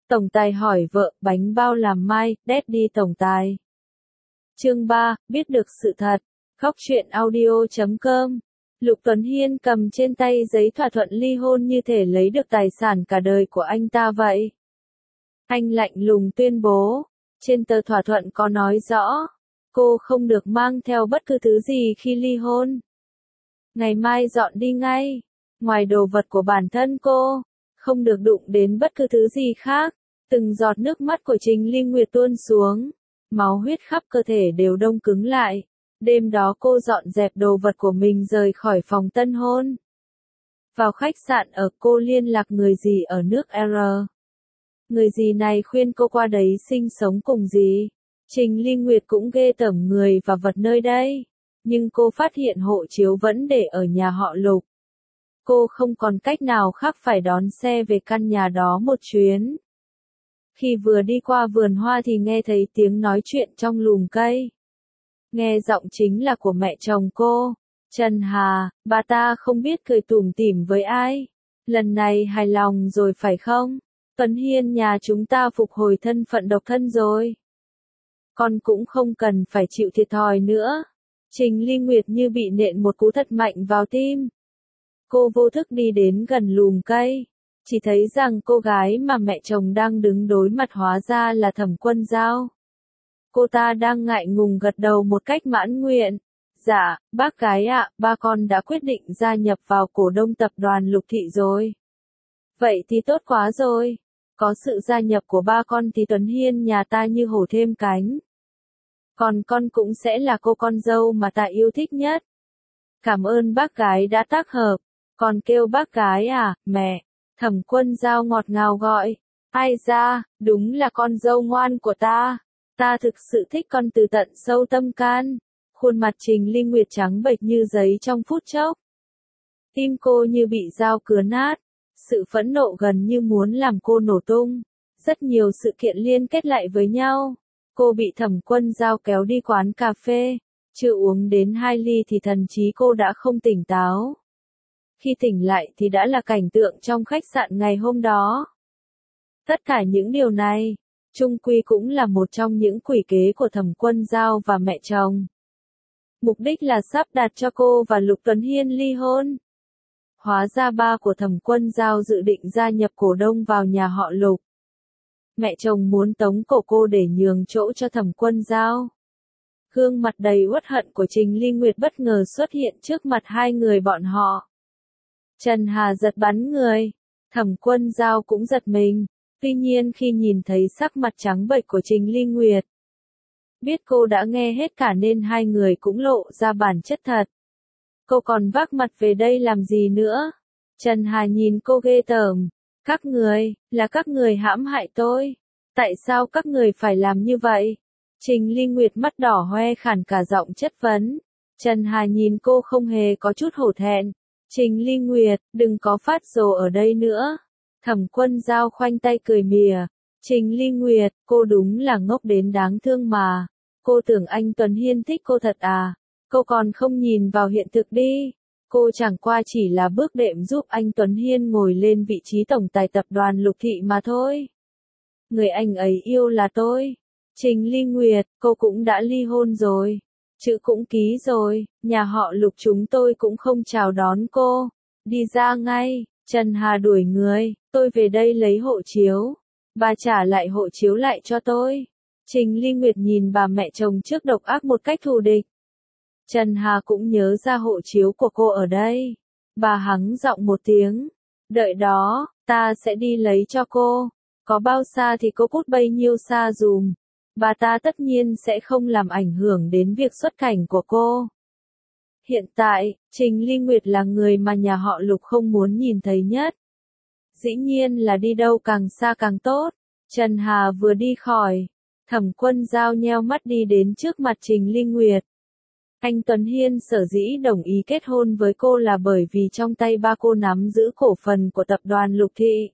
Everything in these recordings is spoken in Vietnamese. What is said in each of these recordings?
Tổng tài hỏi vợ, bánh bao làm mai, Daddy tổng tài. Chương 3, biết được sự thật. Khóc chuyện audio.com. Lục Tuấn Hiên cầm trên tay giấy thỏa thuận ly hôn như thể lấy được tài sản cả đời của anh ta vậy. Anh lạnh lùng tuyên bố, trên tờ thỏa thuận có nói rõ, cô không được mang theo bất cứ thứ gì khi ly hôn. Ngày mai dọn đi ngay, ngoài đồ vật của bản thân cô, không được đụng đến bất cứ thứ gì khác. Từng giọt nước mắt của Trình Ly Nguyệt tuôn xuống, máu huyết khắp cơ thể đều đông cứng lại. Đêm đó cô dọn dẹp đồ vật của mình rời khỏi phòng tân hôn. Vào khách sạn ở cô liên lạc người dì ở nước R. Người dì này khuyên cô qua đấy sinh sống cùng dì. Trình Ly Nguyệt cũng ghê tởm người và vật nơi đây, nhưng cô phát hiện hộ chiếu vẫn để ở nhà họ Lục. Cô không còn cách nào khác phải đón xe về căn nhà đó một chuyến. Khi vừa đi qua vườn hoa thì nghe thấy tiếng nói chuyện trong lùm cây. Nghe giọng chính là của mẹ chồng cô, Trần Hà, bà ta không biết cười tủm tỉm với ai. Lần này hài lòng rồi phải không? Tuấn Hiên nhà chúng ta phục hồi thân phận độc thân rồi. Con cũng không cần phải chịu thiệt thòi nữa. Trình Ly Nguyệt như bị nện một cú thật mạnh vào tim. Cô vô thức đi đến gần lùm cây. Chỉ thấy rằng cô gái mà mẹ chồng đang đứng đối mặt hóa ra là Thẩm Quân Giao. Cô ta đang ngại ngùng gật đầu một cách mãn nguyện. Dạ, bác gái ạ, ba con đã quyết định gia nhập vào cổ đông tập đoàn Lục Thị rồi. Vậy thì tốt quá rồi. Có sự gia nhập của ba con thì Tuấn Hiên nhà ta như hổ thêm cánh. Còn con cũng sẽ là cô con dâu mà ta yêu thích nhất. Cảm ơn bác gái đã tác hợp. Còn kêu bác gái à, mẹ. Thẩm Quân Giao ngọt ngào gọi. Ai ra, đúng là con dâu ngoan của ta. Ta thực sự thích con từ tận sâu tâm can. Khuôn mặt Trình Ly Nguyệt trắng bệch như giấy trong phút chốc. Tim cô như bị dao cứa nát. Sự phẫn nộ gần như muốn làm cô nổ tung. Rất nhiều sự kiện liên kết lại với nhau. Cô bị Thẩm Quân Giao kéo đi quán cà phê. Chưa uống đến 2 ly thì thần trí cô đã không tỉnh táo. Khi tỉnh lại thì đã là cảnh tượng trong khách sạn ngày hôm đó. Tất cả những điều này, chung quy cũng là một trong những quỷ kế của Thẩm Quân Giao và mẹ chồng. Mục đích là sắp đặt cho cô và Lục Tuấn Hiên ly hôn. Hóa ra ba của Thẩm Quân Giao dự định gia nhập cổ đông vào nhà họ Lục. Mẹ chồng muốn tống cổ cô để nhường chỗ cho Thẩm Quân Giao. Gương mặt đầy uất hận của Trình Ly Nguyệt bất ngờ xuất hiện trước mặt hai người bọn họ. Trần Hà giật bắn người, Thẩm Quân Giao cũng giật mình, tuy nhiên khi nhìn thấy sắc mặt trắng bệch của Trình Ly Nguyệt, biết cô đã nghe hết cả nên hai người cũng lộ ra bản chất thật. Cô còn vác mặt về đây làm gì nữa? Trần Hà nhìn cô ghê tởm, là các người hãm hại tôi. Tại sao các người phải làm như vậy? Trình Ly Nguyệt mắt đỏ hoe khản cả giọng chất vấn. Trần Hà nhìn cô không hề có chút hổ thẹn. Trình Ly Nguyệt, đừng có phát rồ ở đây nữa. Thẩm Quân Giao khoanh tay cười mỉa. Trình Ly Nguyệt, cô đúng là ngốc đến đáng thương mà. Cô tưởng anh Tuấn Hiên thích cô thật à? Cô còn không nhìn vào hiện thực đi. Cô chẳng qua chỉ là bước đệm giúp anh Tuấn Hiên ngồi lên vị trí tổng tài tập đoàn Lục Thị mà thôi. Người anh ấy yêu là tôi. Trình Ly Nguyệt, cô cũng đã ly hôn rồi. Chữ cũng ký rồi, nhà họ Lục chúng tôi cũng không chào đón cô. Đi ra ngay, Trần Hà đuổi người, tôi về đây lấy hộ chiếu. Bà trả lại hộ chiếu lại cho tôi. Trình Ly Nguyệt nhìn bà mẹ chồng trước độc ác một cách thù địch. Trần Hà cũng nhớ ra hộ chiếu của cô ở đây. Bà hắng giọng một tiếng. Đợi đó, ta sẽ đi lấy cho cô. Có bao xa thì cô cút bấy nhiêu xa dùm. Bà ta tất nhiên sẽ không làm ảnh hưởng đến việc xuất cảnh của cô. Hiện tại, Trình Ly Nguyệt là người mà nhà họ Lục không muốn nhìn thấy nhất. Dĩ nhiên là đi đâu càng xa càng tốt. Trần Hà vừa đi khỏi, Thẩm Quân Giao nheo mắt đi đến trước mặt Trình Ly Nguyệt. Anh Tuấn Hiên sở dĩ đồng ý kết hôn với cô là bởi vì trong tay ba cô nắm giữ cổ phần của tập đoàn Lục Thị.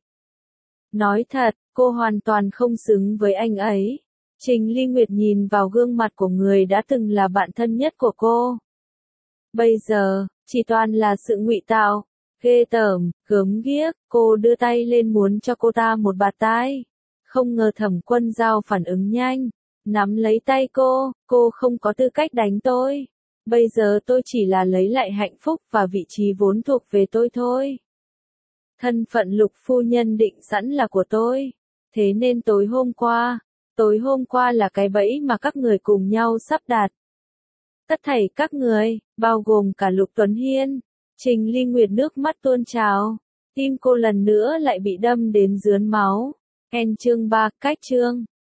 Nói thật, cô hoàn toàn không xứng với anh ấy. Trình Ly Nguyệt nhìn vào gương mặt của người đã từng là bạn thân nhất của cô. Bây giờ, chỉ toàn là sự ngụy tạo, ghê tởm, gớm ghiếc, cô đưa tay lên muốn cho cô ta một bạt tai. Không ngờ Thẩm Quân Giao phản ứng nhanh, nắm lấy tay cô không có tư cách đánh tôi. Bây giờ tôi chỉ là lấy lại hạnh phúc và vị trí vốn thuộc về tôi thôi. Thân phận Lục phu nhân định sẵn là của tôi. Thế nên tối hôm qua là cái bẫy mà các người cùng nhau sắp đặt. Tất thảy các người, bao gồm cả Lục Tuấn Hiên, Trình Ly Nguyệt nước mắt tuôn trào. Tim cô lần nữa lại bị đâm đến rướn máu. Chương 3, cách chương.